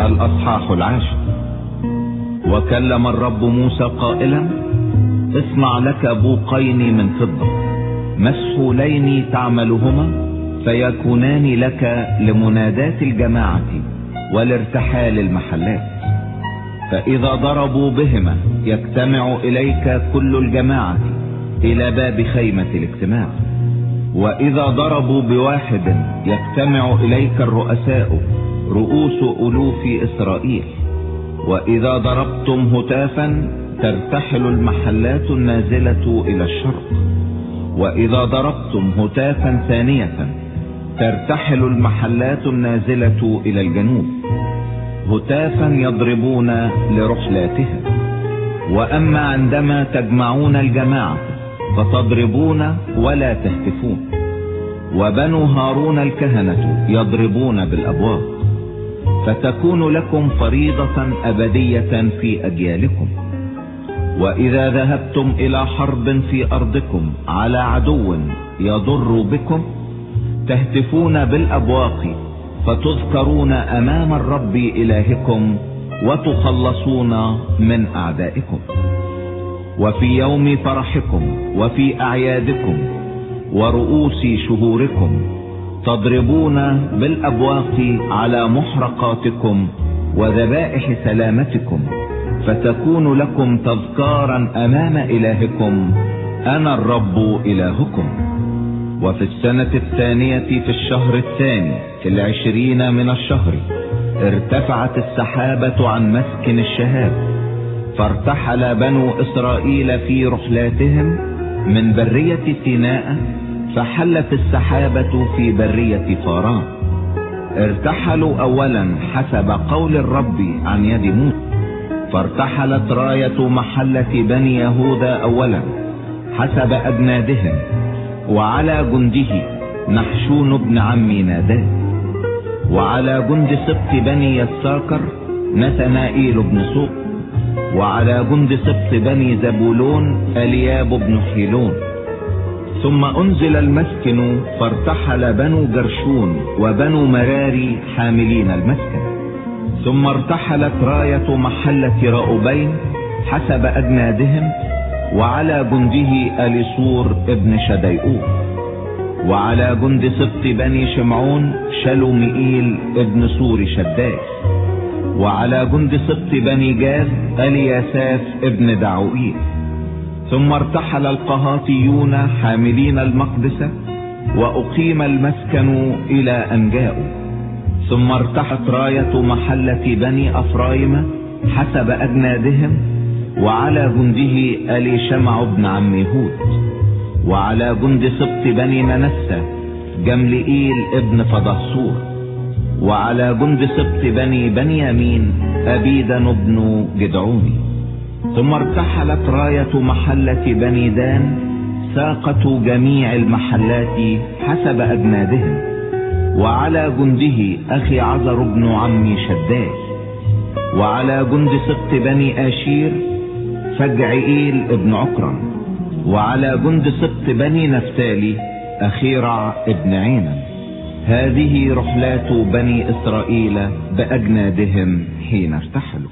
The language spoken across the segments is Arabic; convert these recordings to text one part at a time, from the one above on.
الأصحاح 10. وكلم الرب موسى قائلا: اصنع لك بوقين من فضة مسحولين تعملهما، فيكونان لك لمنادات الجماعة والارتحال المحلات. فإذا ضربوا بهما يجتمع إليك كل الجماعة إلى باب خيمة الاجتماع. وإذا ضربوا بواحد يجتمع إليك الرؤساء رؤوس ألوف إسرائيل. وإذا ضربتم هتافا ترتحل المحلات النازلة إلى الشرق. وإذا ضربتم هتافا ثانية ترتحل المحلات النازلة إلى الجنوب، هتافا يضربون لرحلاتها. وأما عندما تجمعون الجماعة فتضربون ولا تهتفون. وبنو هارون الكهنة يضربون بالأبواق، فتكون لكم فريضة أبدية في أجيالكم. وإذا ذهبتم إلى حرب في أرضكم على عدو يضر بكم تهتفون بالأبواق، فتذكرون أمام الرب إلهكم وتخلصون من أعدائكم. وفي يوم فرحكم وفي أعيادكم ورؤوس شهوركم تضربون بالأبواق على محرقاتكم وذبائح سلامتكم، فتكون لكم تذكارا أمام إلهكم، أنا الرب إلهكم. وفي السنة 2 في الشهر 2 في 20 من الشهر ارتفعت السحابة عن مسكن الشهاب، فارتحل بنو إسرائيل في رحلاتهم من برية سيناء، فحلت السحابة في برية فاران. ارتحلوا أولا حسب قول الرب عن يد موسى، فارتحلت راية محلة بني يهوذا أولا حسب أجنادهم، وعلى جنده نحشون بن عم ناداب. وعلى جند سبط بني يساكر نتنائيل بن سوق. وعلى جند سبط بني زبولون الياب بن حيلون. ثم أنزل المسكن فارتحل بنو جرشون وبنو مراري حاملين المسكن. ثم ارتحلت راية محلة رأوبين حسب أجنادهم، وعلى جنده أليصور ابن شديئور. وعلى جند سبط بني شمعون شلومئيل ابن سور شداس. وعلى جند سبط بني جاد الياساف ابن دعوئيل. ثم ارتحل القهاتيون حاملين المقدسة، وأقيم المسكن إلى أن جاءوا. ثم ارتحت راية محلة بني أفرايم حسب أجنادهم، وعلى جنده أليشمع بن عم يهود. وعلى جند سبط بني منسى جملئيل ابن فدهصور. وعلى جند سبط بني بنيامين أبيدن بن جدعوني. ثم ارتحلت راية محلة بني دان ساقة جميع المحلات حسب أجنادهم، وعلى جنده أخي عزر بن عمي شداس. وعلى جند سبط بني آشير فجعئيل ابن عكرم. وعلى جند سبط بني نفتالي أخيرع ابن عينم. هذه رحلات بني إسرائيل بأجنادهم حين ارتحلوا.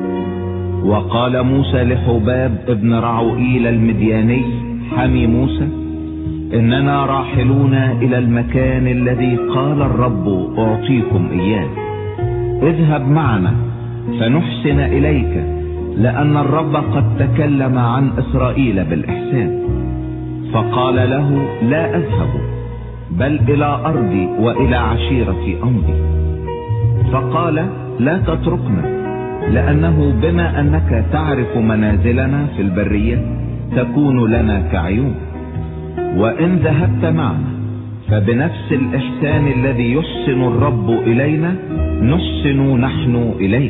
وقال موسى لحباب ابن رعوئيل المدياني حمي موسى: إننا راحلون إلى المكان الذي قال الرب أعطيكم إياه، اذهب معنا فنحسن إليك، لأن الرب قد تكلم عن إسرائيل بالإحسان. فقال له: لا أذهب، بل إلى أرضي وإلى عشيرتي أمضي. فقال: لا تتركنا، لأنه بما أنك تعرف منازلنا في البرية تكون لنا كعيون. وإن ذهبت معنا فبنفس الإحسان الذي يحسن الرب إلينا نحسن نحن إليك.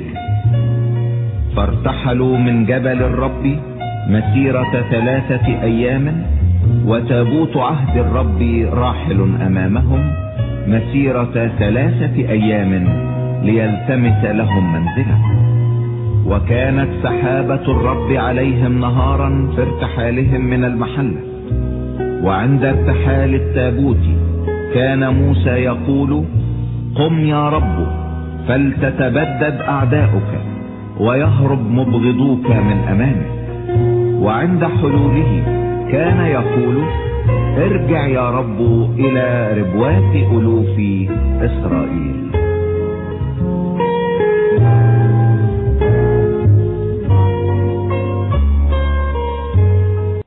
فارتحلوا من جبل الرب مسيرة 3 أيام، وتابوت عهد الرب راحل أمامهم مسيرة 3 أيام ليلتمس لهم منزلا. وكانت سحابة الرب عليهم نهارا في ارتحالهم من المحلة. وعند ارتحال التابوت كان موسى يقول: قم يا رب فلتتبدد أعداؤك ويهرب مبغضوك من أمامك. وعند حلوله كان يقول: ارجع يا رب إلى ربوات ألوف إسرائيل.